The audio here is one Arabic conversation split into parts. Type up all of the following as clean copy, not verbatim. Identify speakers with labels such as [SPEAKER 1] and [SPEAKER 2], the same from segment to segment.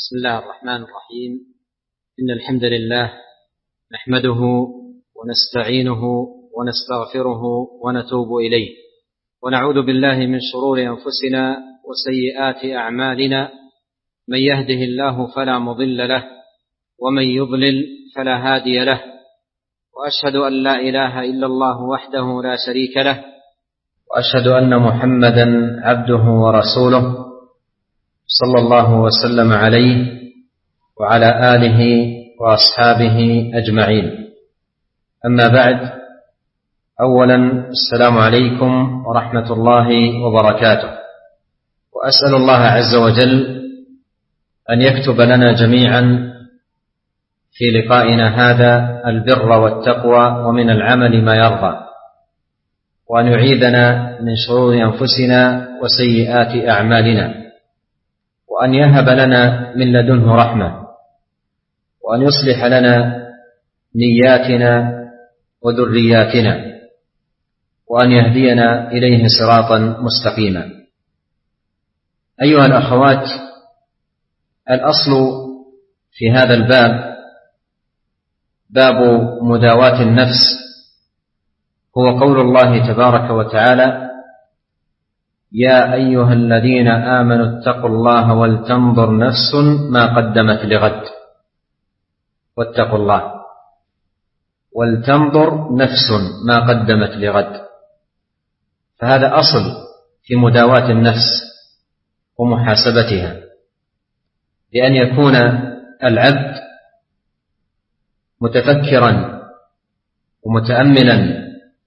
[SPEAKER 1] بسم الله الرحمن الرحيم. إن الحمد لله نحمده ونستعينه ونستغفره ونتوب إليه، ونعوذ بالله من شرور أنفسنا وسيئات أعمالنا، من يهده الله فلا مضل له ومن يضلل فلا هادي له، وأشهد أن لا إله إلا الله وحده لا شريك له، وأشهد أن محمدا عبده ورسوله صلى الله وسلم عليه وعلى آله وأصحابه أجمعين. أما بعد، أولا السلام عليكم ورحمة الله وبركاته، وأسأل الله عز وجل أن يكتب لنا جميعا في لقائنا هذا البر والتقوى ومن العمل ما يرضى، وأن يعيذنا من شرور أنفسنا وسيئات أعمالنا، وأن يهب لنا من لدنه رحمة، وأن يصلح لنا نياتنا وذرياتنا، وأن يهدينا إليه صراطا مستقيما. أيها الأخوات، الأصل في هذا الباب باب مداواة النفس، هو قول الله تبارك وتعالى: يا أيها الذين آمنوا اتقوا الله ولتنظر نفس ما قدمت لغد. واتقوا الله، ولتنظر نفس ما قدمت لغد. فهذا أصل في مداواة النفس ومحاسبتها، بأن يكون العبد متفكرا ومتأملا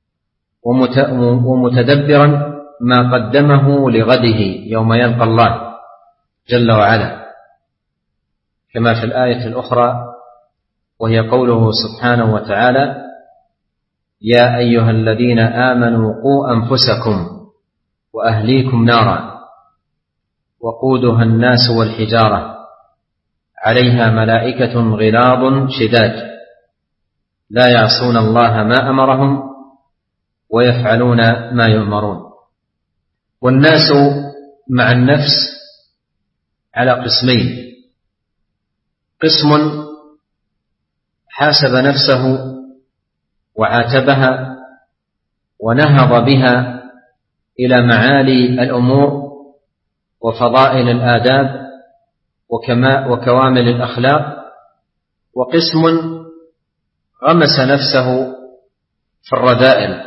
[SPEAKER 1] ومتدبرا ما قدمه لغده يوم يلقى الله جل وعلا، كما في الآية الأخرى وهي قوله سبحانه وتعالى: يا أيها الذين آمنوا قوا أنفسكم وأهليكم نارا وقودها الناس والحجارة عليها ملائكة غلاظ شداد لا يعصون الله ما أمرهم ويفعلون ما يؤمرون. والناس مع النفس على قسمين: قسم حاسب نفسه وعاتبها ونهض بها إلى معالي الأمور وفضائل الآداب وكوامل الأخلاق، وقسم غمس نفسه في الرذائل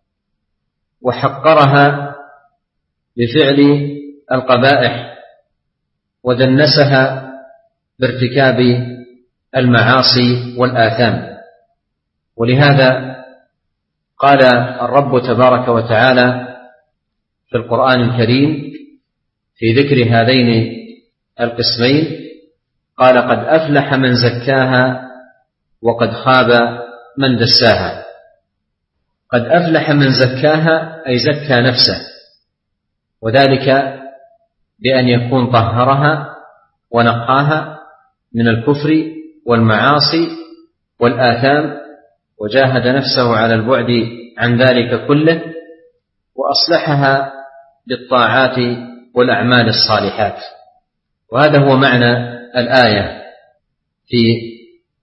[SPEAKER 1] وحقرها بفعل القبائح ودنسها بارتكاب المعاصي والآثام. ولهذا قال الرب تبارك وتعالى في القرآن الكريم في ذكر هذين القسمين: قال قد أفلح من زكاها وقد خاب من دساها. قد أفلح من زكاها أي زكى نفسه، وذلك بأن يكون طهرها ونقاها من الكفر والمعاصي والآثام، وجاهد نفسه على البعد عن ذلك كله، وأصلحها بالطاعات والأعمال الصالحات. وهذا هو معنى الآية في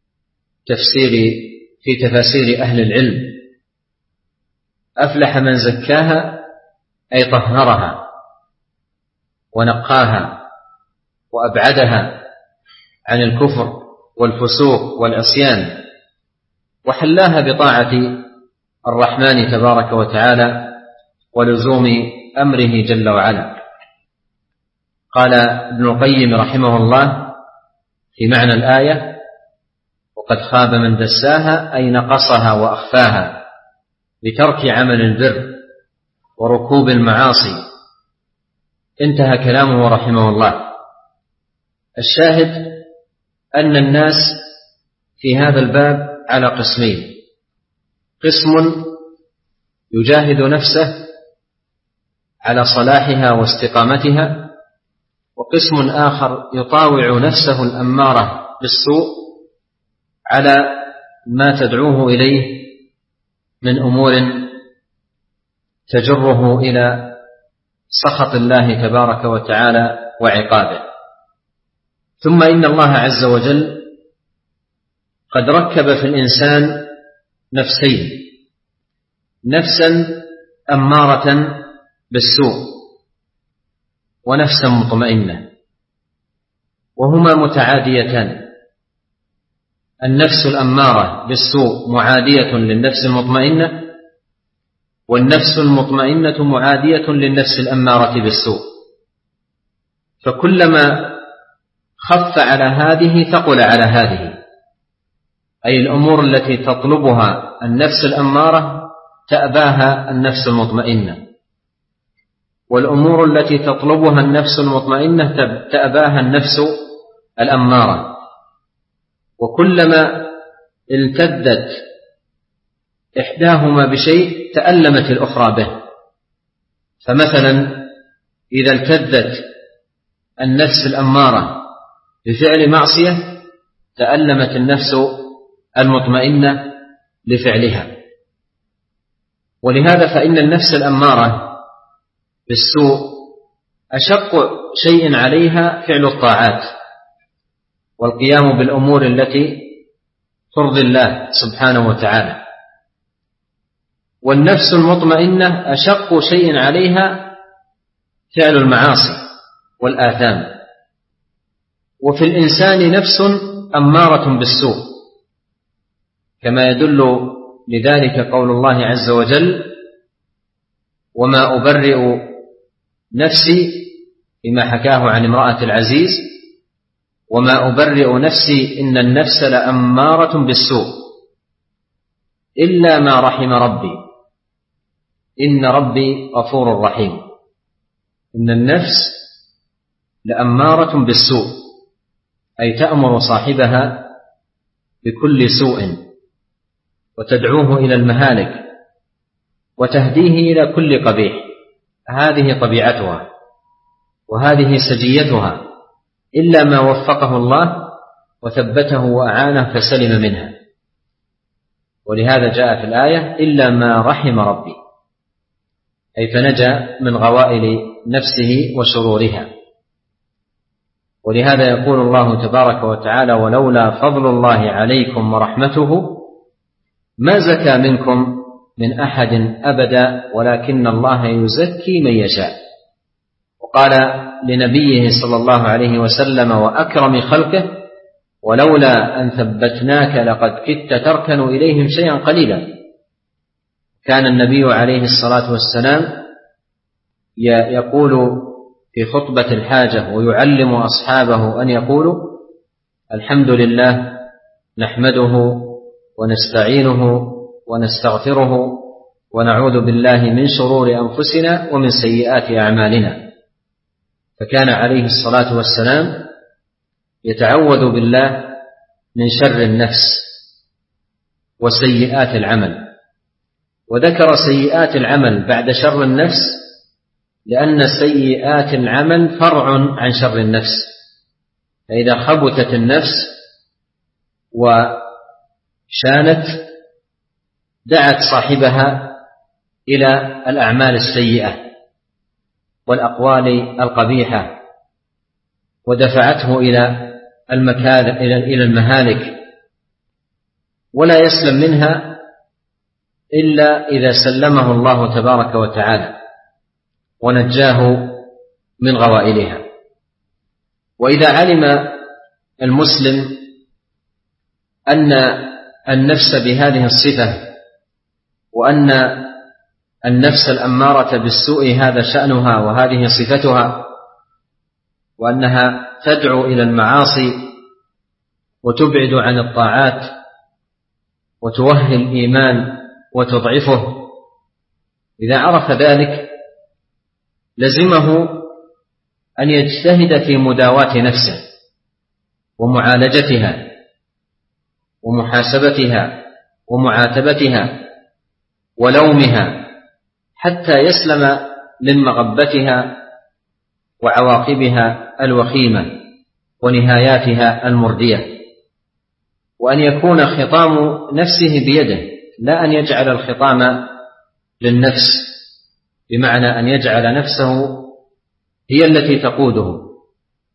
[SPEAKER 1] تفاسير أهل العلم: أفلح من زكاها أي طهرها ونقاها وأبعدها عن الكفر والفسوق والعصيان، وحلاها بطاعة الرحمن تبارك وتعالى ولزوم أمره جل وعلا. قال ابن القيم رحمه الله في معنى الآية: وقد خاب من دساها أي نقصها وأخفاها بترك عمل البر وركوب المعاصي. انتهى كلامه رحمه الله. الشاهد أن الناس في هذا الباب على قسمين: قسم يجاهد نفسه على صلاحها واستقامتها، وقسم آخر يطاوع نفسه الأمارة بالسوء على ما تدعوه إليه من أمور تجره إلى سخط الله تبارك وتعالى وعقابه. ثم إن الله عز وجل قد ركب في الإنسان نفسين: نفسا أمارة بالسوء ونفسا مطمئنة، وهما متعاديتان. النفس الأمارة بالسوء معادية للنفس المطمئنة، والنفس المطمئنة معادية للنفس الأمارة بالسوء، فكلما خف على هذه ثقل على هذه، أي الأمور التي تطلبها النفس الأمارة تأباها النفس المطمئنة، والأمور التي تطلبها النفس المطمئنة تأباها النفس الأمارة. وكلما التدت إحداهما بشيء تألمت الأخرى به. فمثلا إذا التدت النفس الأمارة بفعل معصية تألمت النفس المطمئنة لفعلها. ولهذا فإن النفس الأمارة بالسوء أشق شيء عليها فعل الطاعات والقيام بالأمور التي ترضي الله سبحانه وتعالى، والنفس المطمئنة أشق شيء عليها فعل المعاصي والآثام. وفي الإنسان نفس أمارة بالسوء، كما يدل لذلك قول الله عز وجل: وما أبرئ نفسي، بما حكاه عن امرأة العزيز: وما أبرئ نفسي إن النفس لأمارة بالسوء إلا ما رحم ربي إن ربي غفور رحيم. إن النفس لأمارة بالسوء، أي تأمر صاحبها بكل سوء وتدعوه إلى المهالك وتهديه إلى كل قبيح. هذه طبيعتها وهذه سجيتها، إلا ما وفقه الله وثبته وأعانه فسلم منها. ولهذا جاء في الآية: إلا ما رحم ربي، أي فنجا من غوائل نفسه وشرورها. ولهذا يقول الله تبارك وتعالى: ولولا فضل الله عليكم ورحمته ما زكى منكم من أحد أبدا ولكن الله يزكي من يشاء. وقال لنبيه صلى الله عليه وسلم وأكرم خلقه: ولولا أن ثبتناك لقد كدت تركن إليهم شيئا قليلا. كان النبي عليه الصلاة والسلام يقول في خطبة الحاجة ويعلم أصحابه أن يقولوا: الحمد لله نحمده ونستعينه ونستغفره ونعوذ بالله من شرور أنفسنا ومن سيئات أعمالنا. فكان عليه الصلاة والسلام يتعوذ بالله من شر النفس وسيئات العمل، وذكر سيئات العمل بعد شر النفس لأن سيئات العمل فرع عن شر النفس. فإذا خبثت النفس وشانت دعت صاحبها إلى الأعمال السيئة والأقوال القبيحة ودفعته إلى المهالك، ولا يسلم منها إلا إذا سلمه الله تبارك وتعالى ونجاه من غوائلها. وإذا علم المسلم أن النفس بهذه الصفة، وأن النفس الأمارة بالسوء هذا شأنها وهذه صفتها، وأنها تدعو إلى المعاصي وتبعد عن الطاعات وتوهي الإيمان وتضعفه، إذا عرف ذلك لزمه أن يجتهد في مداواة نفسه ومعالجتها ومحاسبتها ومعاتبتها ولومها حتى يسلم من مغبتها وعواقبها الوخيمة ونهاياتها المردية، وأن يكون خطام نفسه بيده، لا أن يجعل الخطام للنفس، بمعنى أن يجعل نفسه هي التي تقوده،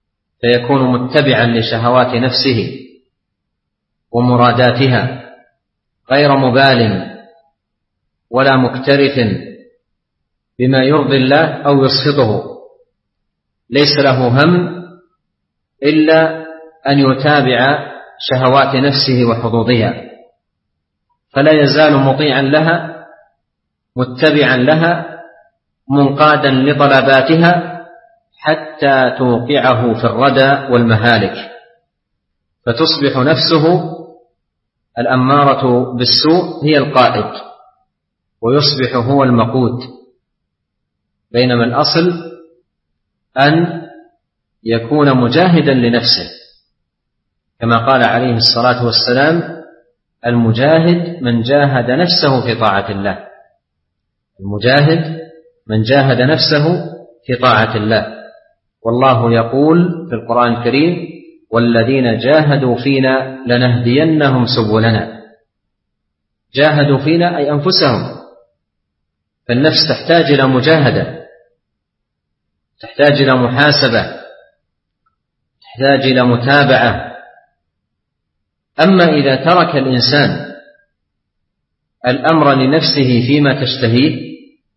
[SPEAKER 1] فيكون متبعا لشهوات نفسه ومراداتها غير مبال ولا مكترث بما يرضي الله أو يسخطه، ليس له هم إلا أن يتابع شهوات نفسه وحظوظها، فلا يزال مطيعا لها متبعا لها منقادا لطلباتها حتى توقعه في الردى والمهالك، فتصبح نفسه الأمارة بالسوء هي القائد ويصبح هو المقود، بينما الأصل أن يكون مجاهدا لنفسه، كما قال عليه الصلاة والسلام: المجاهد من جاهد نفسه في طاعة الله. المجاهد من جاهد نفسه في طاعة الله. والله يقول في القرآن الكريم: والذين جاهدوا فينا لنهدينهم سبلنا. جاهدوا فينا أي أنفسهم، فالنفس تحتاج إلى مجاهدة، تحتاج إلى محاسبة، تحتاج إلى متابعة. أما إذا ترك الإنسان الأمر لنفسه فيما تشتهيه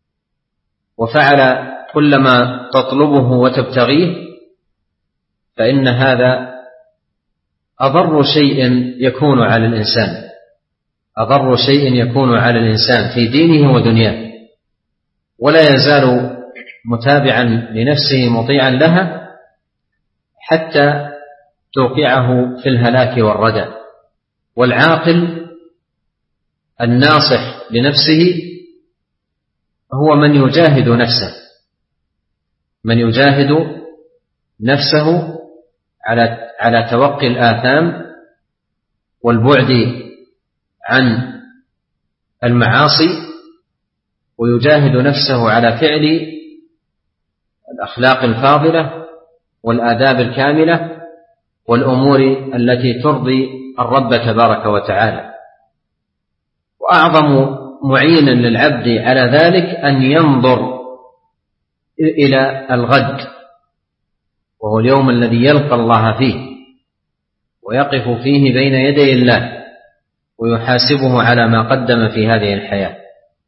[SPEAKER 1] وفعل كل ما تطلبه وتبتغيه، فإن هذا أضر شيء يكون على الإنسان، أضر شيء يكون على الإنسان في دينه ودنياه، ولا يزال متابعا لنفسه مطيعا لها حتى توقعه في الهلاك والردى. والعاقل الناصح لنفسه هو من يجاهد نفسه، من يجاهد نفسه على توقي الآثام والبعد عن المعاصي، ويجاهد نفسه على فعل الأخلاق الفاضلة والآداب الكاملة والأمور التي ترضي الرب تبارك وتعالى. وأعظم معين للعبد على ذلك أن ينظر إلى الغد، وهو اليوم الذي يلقى الله فيه ويقف فيه بين يدي الله ويحاسبه على ما قدم في هذه الحياة.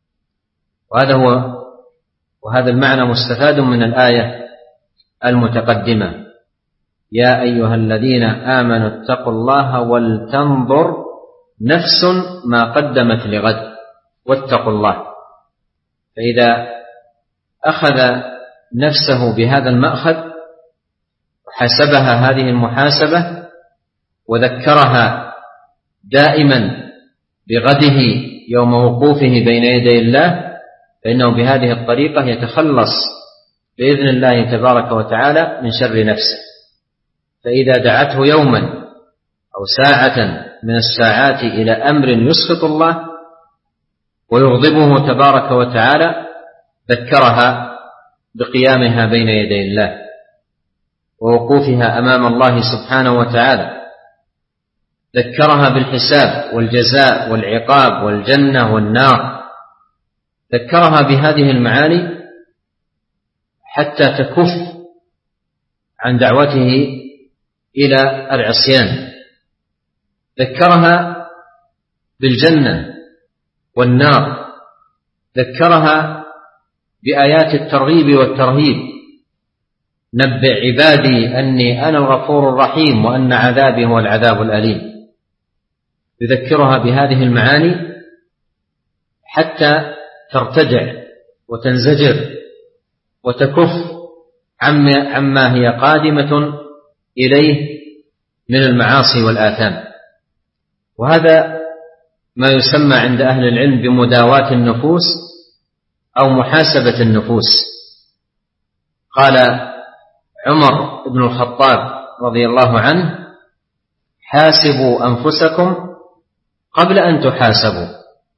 [SPEAKER 1] وهذا المعنى مستفاد من الآية المتقدمة: يا أيها الذين آمنوا اتقوا الله ولتنظر نفس ما قدمت لغد واتقوا الله. فإذا أخذ نفسه بهذا المأخذ وحسبها هذه المحاسبة وذكرها دائما بغده يوم وقوفه بين يدي الله، فإنه بهذه الطريقة يتخلص بإذن الله تبارك وتعالى من شر نفسه. فإذا دعته يوما أو ساعة من الساعات إلى أمر يسخط الله ويغضبه تبارك وتعالى ذكرها بقيامها بين يدي الله ووقوفها أمام الله سبحانه وتعالى، ذكرها بالحساب والجزاء والعقاب والجنة والنار، ذكرها بهذه المعاني حتى تكف عن دعوته إلى العصيان، ذكرها بالجنة والنار، ذكرها بآيات الترغيب والترهيب: نبئ عبادي أني أنا الغفور الرحيم وأن عذابي هو العذاب الأليم. يذكرها بهذه المعاني حتى ترتدع وتنزجر وتكف عما هي قادمة إليه من المعاصي والآثام. وهذا ما يسمى عند أهل العلم بمداواة النفوس أو محاسبة النفوس. قال عمر بن الخطاب رضي الله عنه: حاسبوا أنفسكم قبل أن تحاسبوا،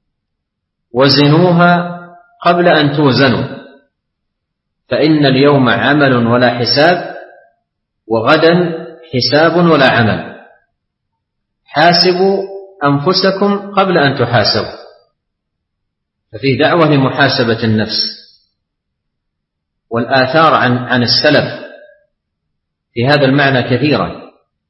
[SPEAKER 1] وزنوها قبل أن توزنوا، فإن اليوم عمل ولا حساب، وغدا حساب ولا عمل. حاسبوا أنفسكم قبل أن تحاسبوا، ففي دعوة لمحاسبة النفس. والآثار عن السلف في هذا المعنى كثيرا.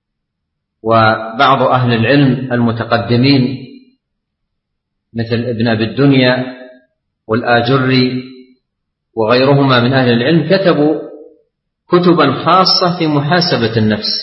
[SPEAKER 1] وبعض أهل العلم المتقدمين مثل ابن أبي الدنيا والآجري وغيرهما من أهل العلم كتبوا كتبا خاصة في محاسبة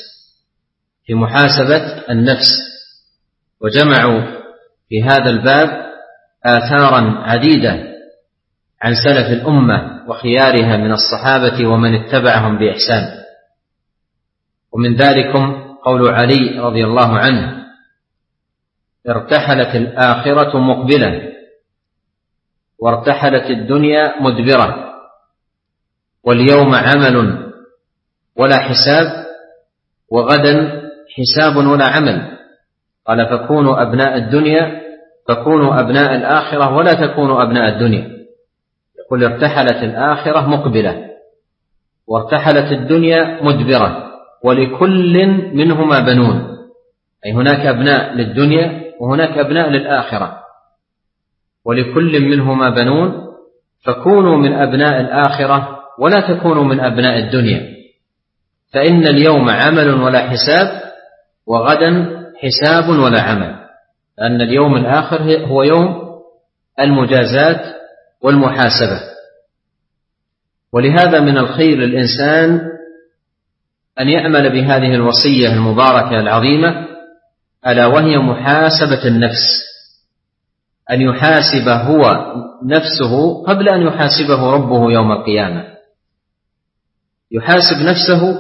[SPEAKER 1] النفس وجمعوا في هذا الباب آثارا عديدة عن سلف الأمة وخيارها من الصحابة ومن اتبعهم بإحسان. ومن ذلكم قول علي رضي الله عنه: ارتحلت الآخرة مقبلة وارتحلت الدنيا مدبرة، واليوم عمل ولا حساب، وغدا حساب ولا عمل. قال: فكونوا أبناء الدنيا، فكونوا أبناء الآخرة ولا تكونوا أبناء الدنيا. يقول: ارتحلت الآخرة مقبلة وارتحلت الدنيا مدبرة، ولكل منهما بنون، أي هناك أبناء للدنيا وهناك أبناء للآخرة، ولكل منهما بنون، فكونوا من أبناء الآخرة ولا تكونوا من أبناء الدنيا، فإن اليوم عمل ولا حساب، وغدا حساب ولا عمل، لأن اليوم الآخر هو يوم المجازات والمحاسبة. ولهذا من الخير للإنسان أن يعمل بهذه الوصية المباركة العظيمة، ألا وهي محاسبة النفس، أن يحاسب هو نفسه قبل أن يحاسبه ربه يوم القيامة. يحاسب نفسه،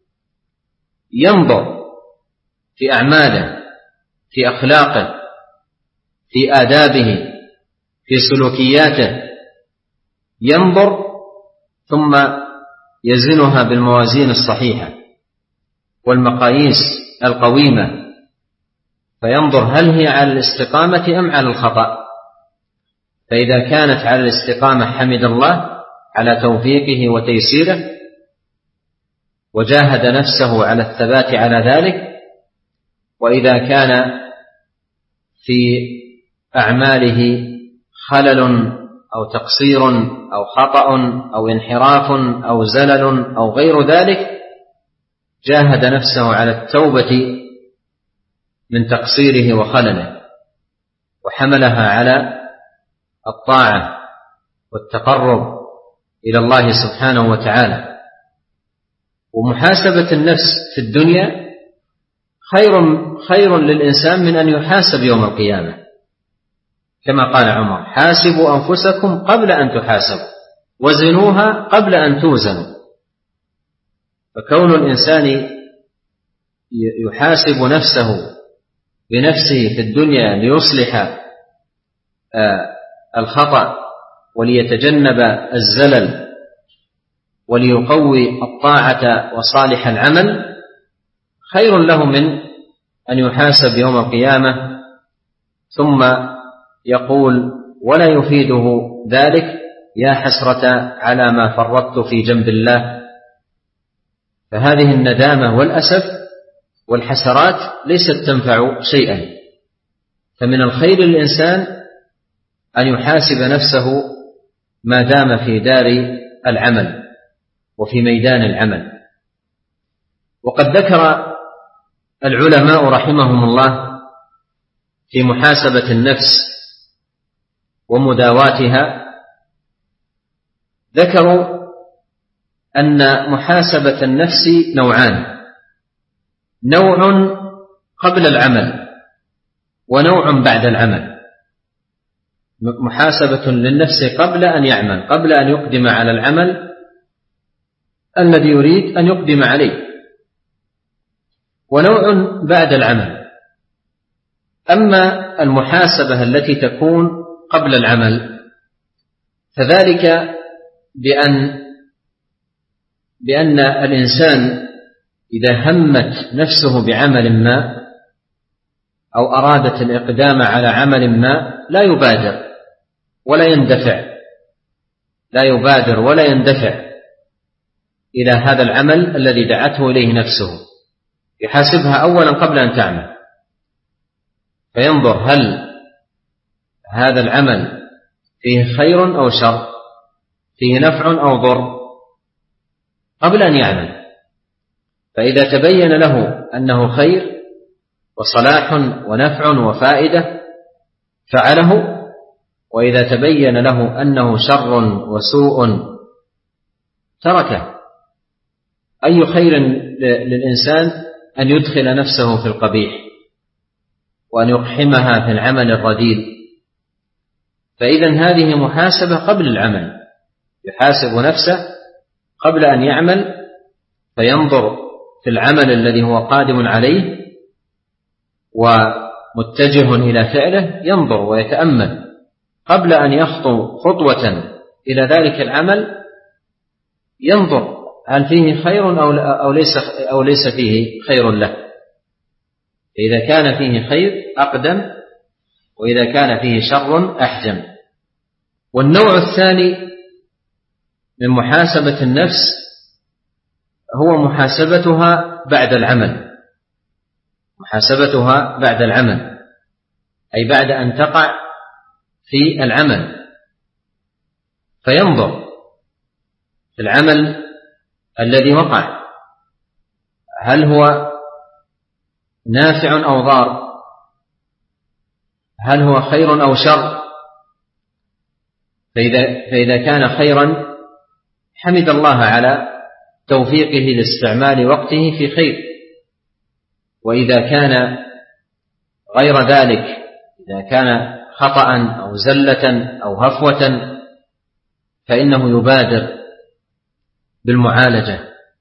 [SPEAKER 1] ينظر في أعماله، في أخلاقه، في آدابه، في سلوكياته، ينظر ثم يزنها بالموازين الصحيحة والمقاييس القويمة، فينظر هل هي على الاستقامة أم على الخطأ. فإذا كانت على الاستقامة حمد الله على توفيقه وتيسيره، وجاهد نفسه على الثبات على ذلك. وإذا كان في أعماله خلل أو تقصير أو خطأ أو انحراف أو زلل أو غير ذلك، جاهد نفسه على التوبة من تقصيره وخلله، وحملها على الطاعة والتقرب إلى الله سبحانه وتعالى. ومحاسبة النفس في الدنيا خير للإنسان من أن يحاسب يوم القيامة، كما قال عمر: حاسبوا أنفسكم قبل أن تحاسبوا، وزنوها قبل أن توزنوا. فكون الإنسان يحاسب نفسه بنفسه في الدنيا ليصلح الخطأ وليتجنب الزلل وليقوي الطاعة وصالح العمل، خير له من أن يحاسب يوم القيامة ثم يقول ولا يفيده ذلك: يا حسرة على ما فرطت في جنب الله. فهذه الندامة والأسف والحسرات ليست تنفع شيئا. فمن الخير للإنسان أن يحاسب نفسه ما دام في دار العمل وفي ميدان العمل. وقد ذكر العلماء رحمهم الله في محاسبة النفس ومداواتها، ذكروا أن محاسبة النفس نوعان: نوع قبل العمل ونوع بعد العمل. محاسبة للنفس قبل أن يعمل، قبل أن يقدم على العمل الذي يريد أن يقدم عليه، ونوع بعد العمل. أما المحاسبة التي تكون قبل العمل فذلك بأن الإنسان إذا همت نفسه بعمل ما أو أرادت الإقدام على عمل ما لا يبادر ولا يندفع إلى هذا العمل الذي دعته إليه نفسه. يحاسبها أولا قبل أن تعمل، فينظر هل هذا العمل فيه خير أو شر، فيه نفع أو ضر، قبل أن يعمل. فإذا تبين له أنه خير وصلاح ونفع وفائدة فعله، وإذا تبين له أنه شر وسوء تركه. أي خير للإنسان أن يدخل نفسه في القبيح وأن يقحمها في العمل الرديء. فإذا هذه محاسبة قبل العمل، يحاسب نفسه قبل أن يعمل، فينظر في العمل الذي هو قادم عليه ومتجه إلى فعله، ينظر ويتأمل قبل أن يخطو خطوة إلى ذلك العمل، ينظر هل فيه خير أو ليس فيه خير له. إذا كان فيه خير أقدم، وإذا كان فيه شر أحجم. والنوع الثاني من محاسبة النفس هو محاسبتها بعد العمل، محاسبتها بعد العمل، أي بعد أن تقع في العمل، فينظر في العمل الذي وقع هل هو نافع أو ضار، هل هو خير أو شر. فإذا كان خيرا حمد الله على توفيقه لاستعمال وقته في خير، وإذا كان غير ذلك، إذا كان خطأ أو زلة أو هفوة، فإنه يبادر بالمعالجة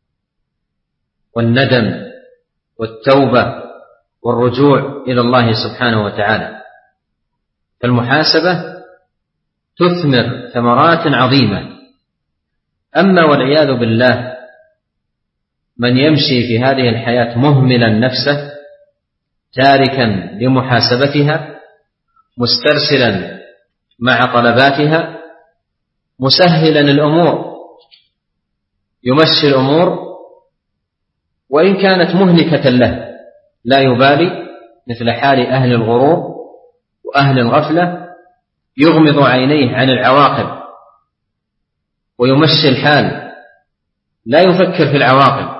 [SPEAKER 1] والندم والتوبة والرجوع إلى الله سبحانه وتعالى. فالمحاسبة تثمر ثمرات عظيمة. أما والعياذ بالله من يمشي في هذه الحياة مهملا نفسه، تاركا لمحاسبتها، مسترسلا مع طلباتها، مسهلا الأمور، يمشي الأمور وإن كانت مهلكة له لا يبالي، مثل حال أهل الغرور وأهل الغفلة، يغمض عينيه عن العواقب ويمشي الحال، لا يفكر في العواقب،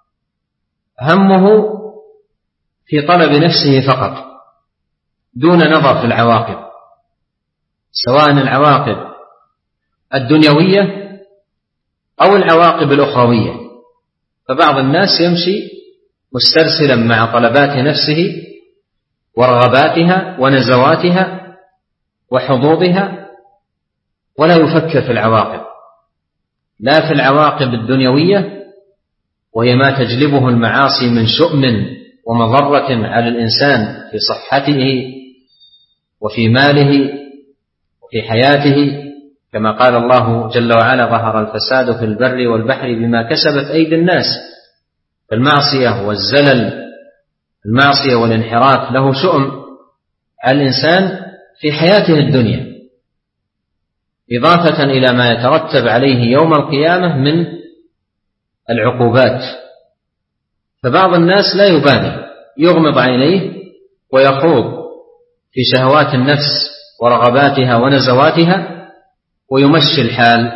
[SPEAKER 1] همه في طلب نفسه فقط دون نظر في العواقب، سواء العواقب الدنيوية أو العواقب الأخروية. فبعض الناس يمشي مسترسلا مع طلبات نفسه ورغباتها ونزواتها وحظوظها، ولا يفكر في العواقب، لا في العواقب الدنيوية وهي ما تجلبه المعاصي من شؤم ومضرة على الإنسان في صحته وفي ماله وفي حياته، كما قال الله جل وعلا: ظهر الفساد في البر والبحر بما كسبت أيدي الناس. فالمعصية والزلل، المعصية والانحراف له شؤم على الإنسان في حياته الدنيا، إضافة إلى ما يترتب عليه يوم القيامة من العقوبات. فبعض الناس لا يبالي، يغمض عينيه ويخوض في شهوات النفس ورغباتها ونزواتها ويمشي الحال،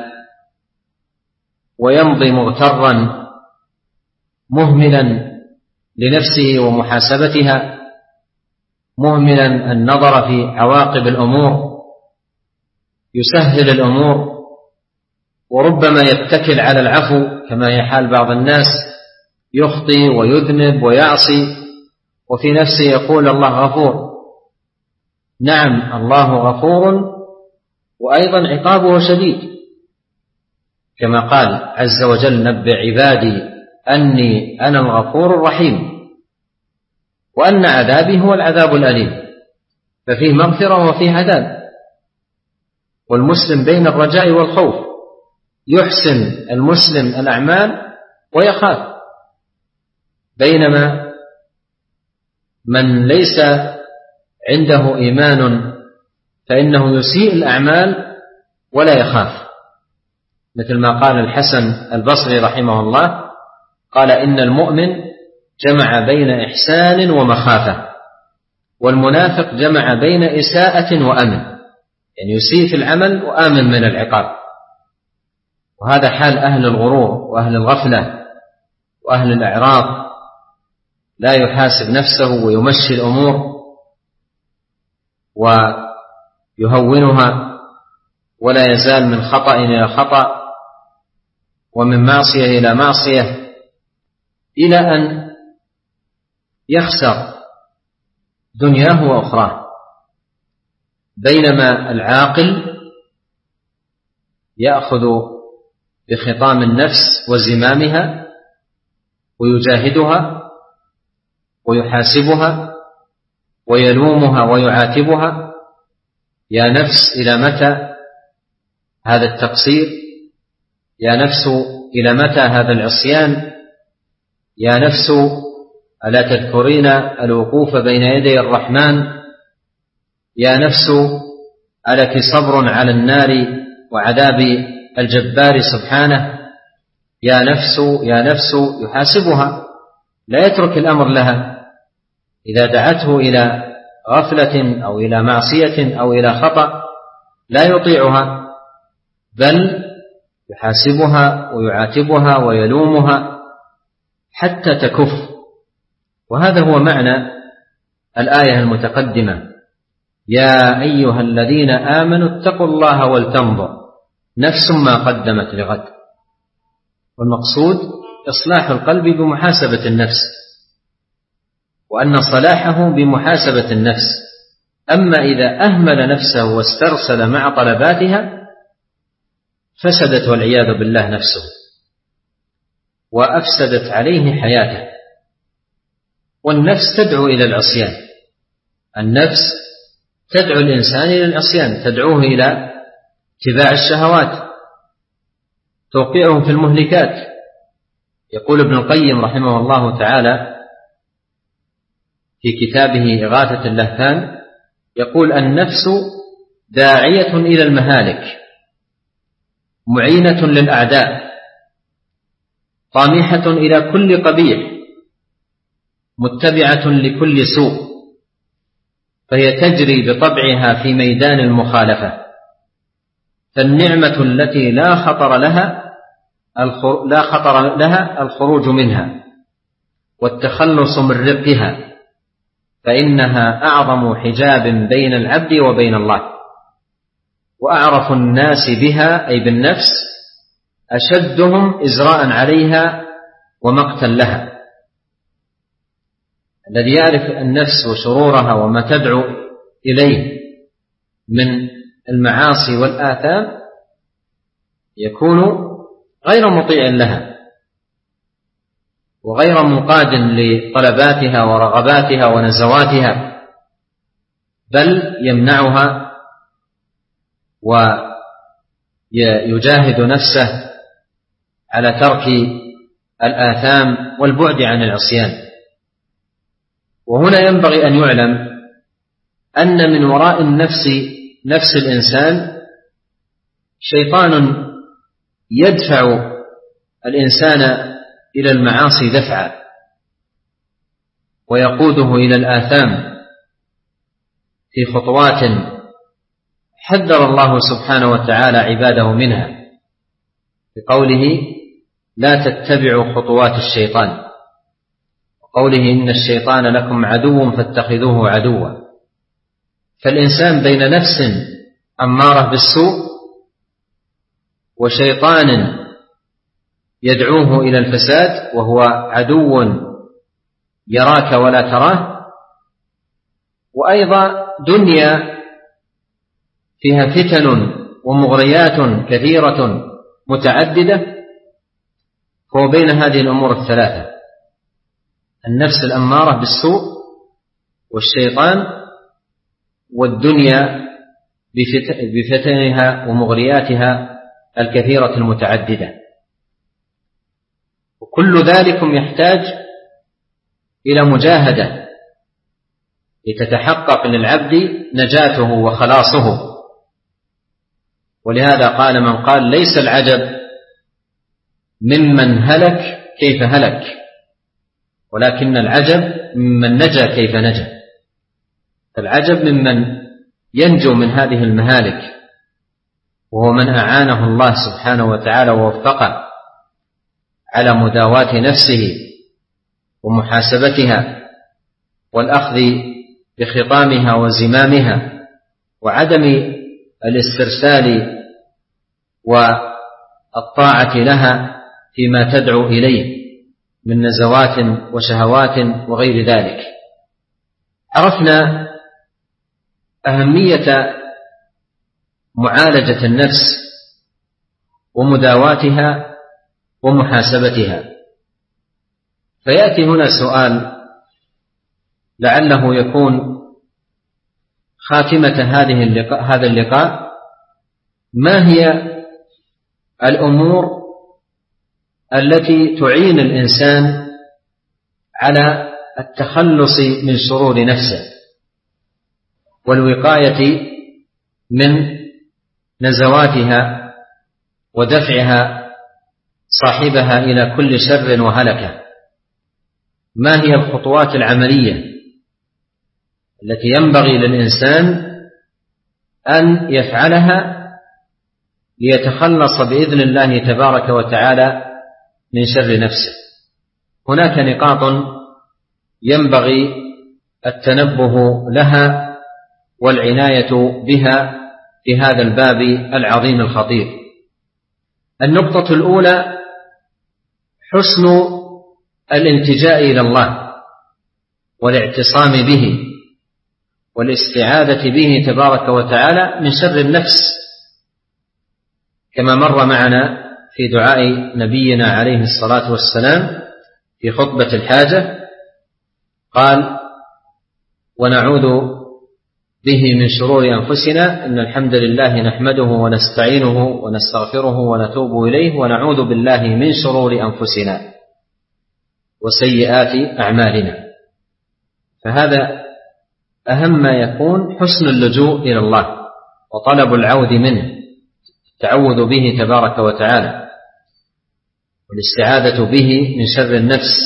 [SPEAKER 1] ويمضي مغترا مهملا لنفسه ومحاسبتها، مهملا النظر في عواقب الأمور، يسهل الأمور، وربما يتكل على العفو كما هي حال بعض الناس، يخطي ويذنب ويعصي وفي نفسه يقول الله غفور. نعم، الله غفور، وأيضا عقابه شديد، كما قال عز وجل: نبئ عبادي أني أنا الغفور الرحيم وأن عذابي هو العذاب الأليم. ففيه مغفرة وفيه عذاب، والمسلم بين الرجاء والخوف، يحسن المسلم الأعمال ويخاف، بينما من ليس عنده إيمان فإنه يسيء الأعمال ولا يخاف، مثل ما قال الحسن البصري رحمه الله، قال: إن المؤمن جمع بين إحسان ومخافة، والمنافق جمع بين إساءة وأمن، يعني يسيء في العمل وآمن من العقاب. وهذا حال أهل الغرور وأهل الغفلة وأهل الأعراض لا يحاسب نفسه ويمشي الأمور ويهونها، ولا يزال من خطأ إلى خطأ ومن معصية إلى معصية إلى أن يخسر دنياه وأخراه. بينما العاقل يأخذ بخطام النفس وزمامها ويجاهدها ويحاسبها ويلومها ويعاتبها: يا نفس إلى متى هذا التقصير؟ يا نفس إلى متى هذا العصيان؟ يا نفس ألا تذكرين الوقوف بين يدي الرحمن؟ يا نفس ألك صبر على النار وعذاب الجبار سبحانه؟ يا نفس يا نفس، يحاسبها، لا يترك الأمر لها. إذا دعته إلى غفلة أو إلى معصية أو إلى خطأ لا يطيعها، بل يحاسبها ويعاتبها ويلومها حتى تكف. وهذا هو معنى الآية المتقدمة: يا أيها الذين آمنوا اتقوا الله ولتنظر نفس ما قدمت لغد. والمقصود إصلاح القلب بمحاسبة النفس، وأن صلاحه بمحاسبة النفس. أما إذا أهمل نفسه واسترسل مع طلباتها فسدت والعياذ بالله نفسه وأفسدت عليه حياته. والنفس تدعو إلى العصيان، النفس تدعو الإنسان إلى العصيان، تدعوه إلى اتباع الشهوات، توقعه في المهلكات. يقول ابن القيم رحمه الله تعالى في كتابه إغاثة اللهفان، يقول: النفس داعية إلى المهالك، معينة للأعداء، طامحة إلى كل قبيح، متبعة لكل سوء، فهي تجري بطبعها في ميدان المخالفة. فالنعمة التي لا خطر لها الخروج منها والتخلص من رقها، فإنها أعظم حجاب بين العبد وبين الله، وأعرف الناس بها أي بالنفس أشدهم إزراء عليها ومقتا لها. الذي يعرف النفس وشرورها وما تدعو إليه من المعاصي والآثام يكون غير مطيع لها وغير منقاد لطلباتها ورغباتها ونزواتها، بل يمنعها ويجاهد نفسه على ترك الآثام والبعد عن العصيان. وهنا ينبغي أن يعلم أن من وراء نفس الإنسان شيطان يدفع الإنسان إلى المعاصي دفعا ويقوده إلى الآثام في خطوات حذر الله سبحانه وتعالى عباده منها بقوله: لا تتبعوا خطوات الشيطان، وقوله: إن الشيطان لكم عدو فاتخذوه عدوا. فالإنسان بين نفس أمارة بالسوء وشيطان يدعوه إلى الفساد وهو عدو يراك ولا تراه، وأيضا دنيا فيها فتن ومغريات كثيرة متعددة، فهو بين هذه الأمور الثلاثة: النفس الأمارة بالسوء والشيطان والدنيا بفتنها ومغرياتها الكثيرة المتعددة. وكل ذلك يحتاج إلى مجاهدة لتتحقق للعبد نجاته وخلاصه. ولهذا قال من قال: ليس العجب ممن هلك كيف هلك، ولكن العجب ممن نجا كيف نجا. فالعجب ممن ينجو من هذه المهالك، وهو من أعانه الله سبحانه وتعالى ووفقه على مداواة نفسه ومحاسبتها والأخذ بخطامها وزمامها وعدم الاسترسال والطاعة لها فيما تدعو إليه من نزوات وشهوات وغير ذلك. عرفنا أهمية معالجة النفس ومداواتها ومحاسبتها. فيأتي هنا سؤال لعله يكون خاتمة هذا اللقاء: ما هي الأمور التي تعين الإنسان على التخلص من شرور نفسه والوقاية من نزواتها ودفعها صاحبها إلى كل شر وهلكة؟ ما هي الخطوات العملية التي ينبغي للإنسان أن يفعلها ليتخلص بإذن الله تبارك وتعالى من شر نفسه؟ هناك نقاط ينبغي التنبه لها والعناية بها في هذا الباب العظيم الخطير. النقطة الأولى: حسن الالتجاء إلى الله والاعتصام به والاستعاذة به تبارك وتعالى من شر النفس، كما مر معنا في دعاء نبينا عليه الصلاة والسلام في خطبة الحاجة، قال: ونعوذ به من شرور أنفسنا، إن الحمد لله نحمده ونستعينه ونستغفره ونتوب إليه، ونعوذ بالله من شرور أنفسنا وسيئات أعمالنا. فهذا أهم ما يكون، حسن اللجوء إلى الله وطلب العوذ منه، التعوذ به تبارك وتعالى والاستعاذة به من شر النفس،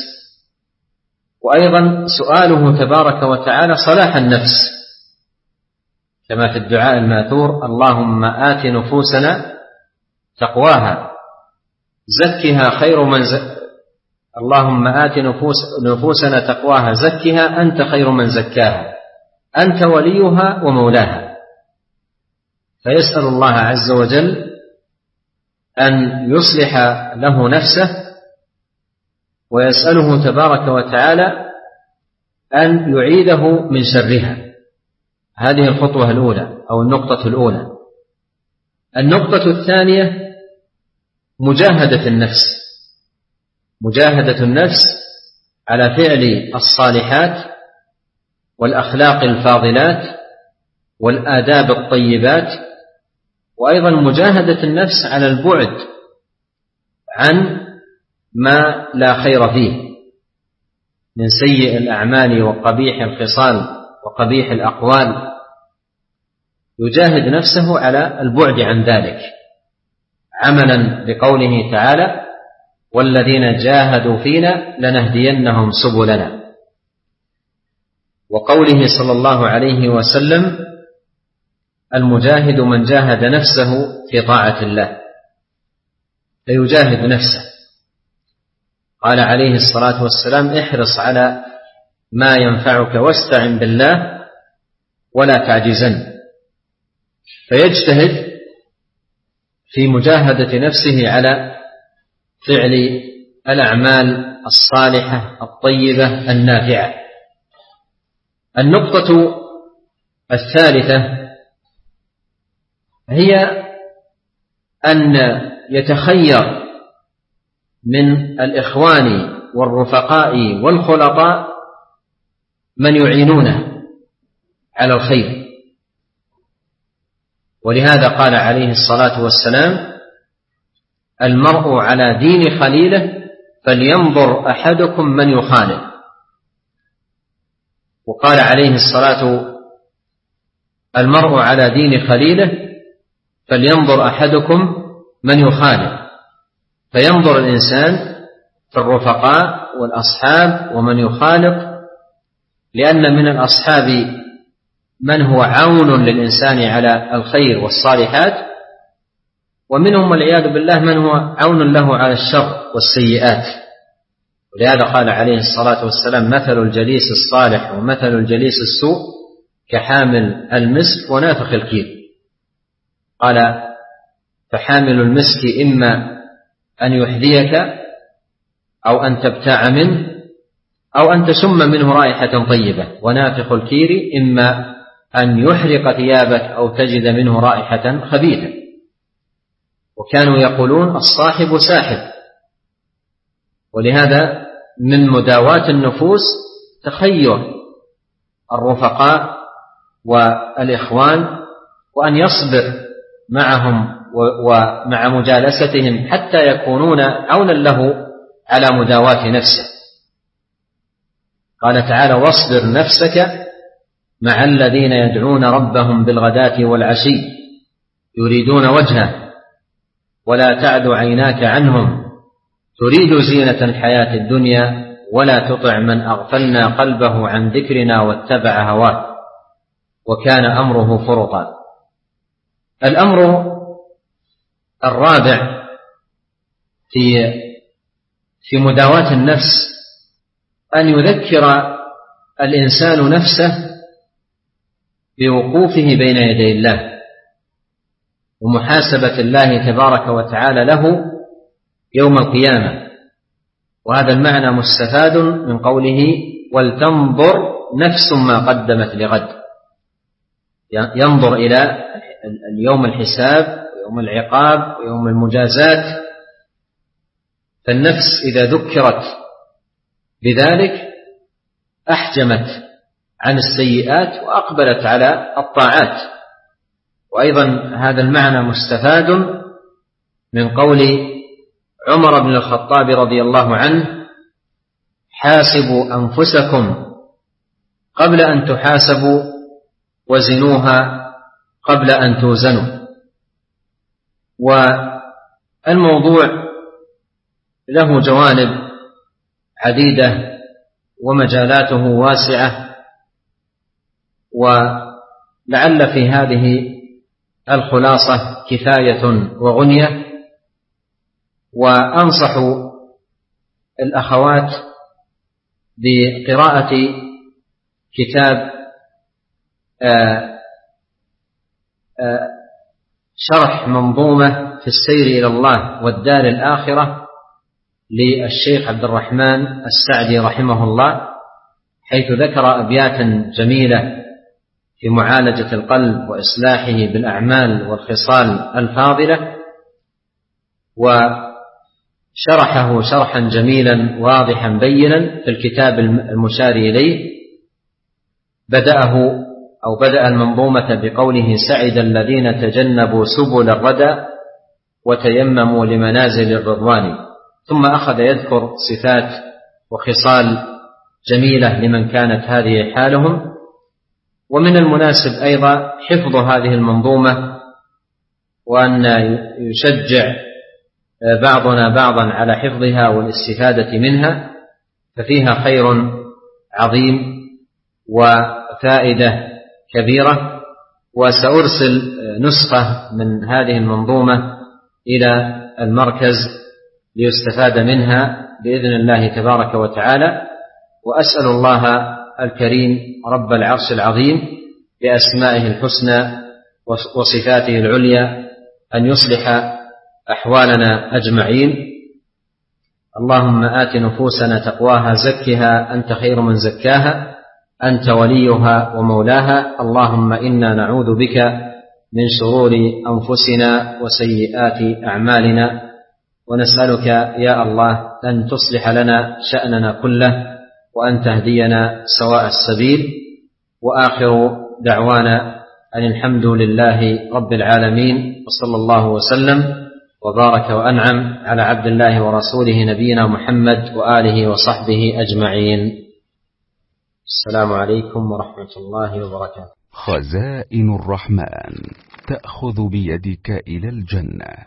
[SPEAKER 1] وأيضا سؤاله تبارك وتعالى صلاح النفس، كما في الدعاء الماثور: اللهم آت نفوسنا تقواها زكها خير من اللهم آت نفوسنا تقواها زكها أنت خير من زكاها أنت وليها ومولاها. فيسأل الله عز وجل أن يصلح له نفسه، ويسأله تبارك وتعالى أن يعيده من شرها. هذه الخطوة الأولى أو النقطة الأولى. النقطة الثانية: مجاهدة النفس، مجاهدة النفس على فعل الصالحات والأخلاق الفاضلات والآداب الطيبات، وأيضا مجاهدة النفس على البعد عن ما لا خير فيه من سيء الأعمال وقبيح الخصال وقبيح الأقوال، يجاهد نفسه على البعد عن ذلك، عملا بقوله تعالى: والذين جاهدوا فينا لنهدينهم سبلنا، وقوله صلى الله عليه وسلم: المجاهد من جاهد نفسه في طاعة الله. فيجاهد نفسه. قال عليه الصلاة والسلام: احرص على ما ينفعك واستعن بالله ولا تعجزن. فيجتهد في مجاهدة نفسه على فعل الأعمال الصالحة الطيبة النافعة. النقطة الثالثة هي أن يتخير من الإخوان والرفقاء والخلطاء من يعينونه على الخير. ولهذا قال عليه الصلاة والسلام: المرء على دين خليله فلينظر أحدكم من يخالل. وقال عليه الصلاة: المرء على دين خليله فلينظر أحدكم من يخالل. فينظر الإنسان في الرفقاء والأصحاب ومن يخالط، لأن من الأصحاب من هو عون للإنسان على الخير والصالحات، ومنهم والعياذ بالله من هو عون له على الشر والسيئات. ولهذا قال عليه الصلاة والسلام: مثل الجليس الصالح ومثل الجليس السوء كحامل المسك ونافخ الكير. قال: فحامل المسك إما أن يحذيك أو أن تبتاع منه أو أن تشم منه رائحة طيبة، ونافخ الكير إما أن يحرق ثيابك أو تجد منه رائحة خبيثة. وكانوا يقولون: الصاحب ساحب. ولهذا من مداواة النفوس تخير الرفقاء والإخوان، وأن يصبر معهم ومع مجالستهم حتى يكونون عونا له على مداواة نفسه. قال تعالى: واصبر نفسك مع الذين يدعون ربهم بالغداة والعشي يريدون وجهه ولا تعد عيناك عنهم تريد زينة الحياة الدنيا ولا تطع من أغفلنا قلبه عن ذكرنا واتبع هواه وكان أمره فرطا. الأمر الرابع في مداواة النفس أن يذكر الإنسان نفسه بوقوفه بين يدي الله ومحاسبة الله تبارك وتعالى له يوم القيامة. وهذا المعنى مستفاد من قوله: ولتنظر نفس ما قدمت لغد. ينظر إلى اليوم الحساب ويوم العقاب ويوم المجازات. فالنفس إذا ذكرت بذلك أحجمت عن السيئات وأقبلت على الطاعات. وأيضا هذا المعنى مستفاد من قول عمر بن الخطاب رضي الله عنه: حاسبوا أنفسكم قبل أن تحاسبوا وزنوها قبل أن توزنوا. والموضوع له جوانب عديدة ومجالاته واسعة، ولعل في هذه الخلاصة كفاية وغنية. وأنصح الأخوات بقراءة كتاب شرح منظومة في السير إلى الله والدار الآخرة للشيخ عبد الرحمن السعدي رحمه الله، حيث ذكر أبياتا جميلة في معالجة القلب وإصلاحه بالأعمال والخصال الفاضلة، وشرحه شرحا جميلا واضحا بينا في الكتاب المشار إليه. بدأ المنظومة بقوله: سعد الذين تجنبوا سبل الردى وتيمموا لمنازل الرضوان. ثم أخذ يذكر صفات وخصال جميلة لمن كانت هذه حالهم. ومن المناسب أيضا حفظ هذه المنظومة، وأن يشجع بعضنا بعضا على حفظها والاستفادة منها، ففيها خير عظيم وفائدة كبيرة. وسأرسل نسخة من هذه المنظومة إلى المركز ليستفاد منها بإذن الله تبارك وتعالى. وأسأل الله الكريم رب العرش العظيم بأسمائه الحسنى وصفاته العليا أن يصلح أحوالنا أجمعين. اللهم آت نفوسنا تقواها زكها أنت خير من زكاها أنت وليها ومولاها. اللهم إنا نعوذ بك من شرور أنفسنا وسيئات أعمالنا، ونسألك يا الله أن تصلح لنا شأننا كله وأن تهدينا سواء السبيل. وآخر دعوانا أن الحمد لله رب العالمين، وصلى الله وسلم وبارك وأنعم على عبد الله ورسوله نبينا محمد وآله وصحبه أجمعين. السلام عليكم ورحمة الله وبركاته.
[SPEAKER 2] خزائن الرحمن تأخذ بيدك إلى الجنة.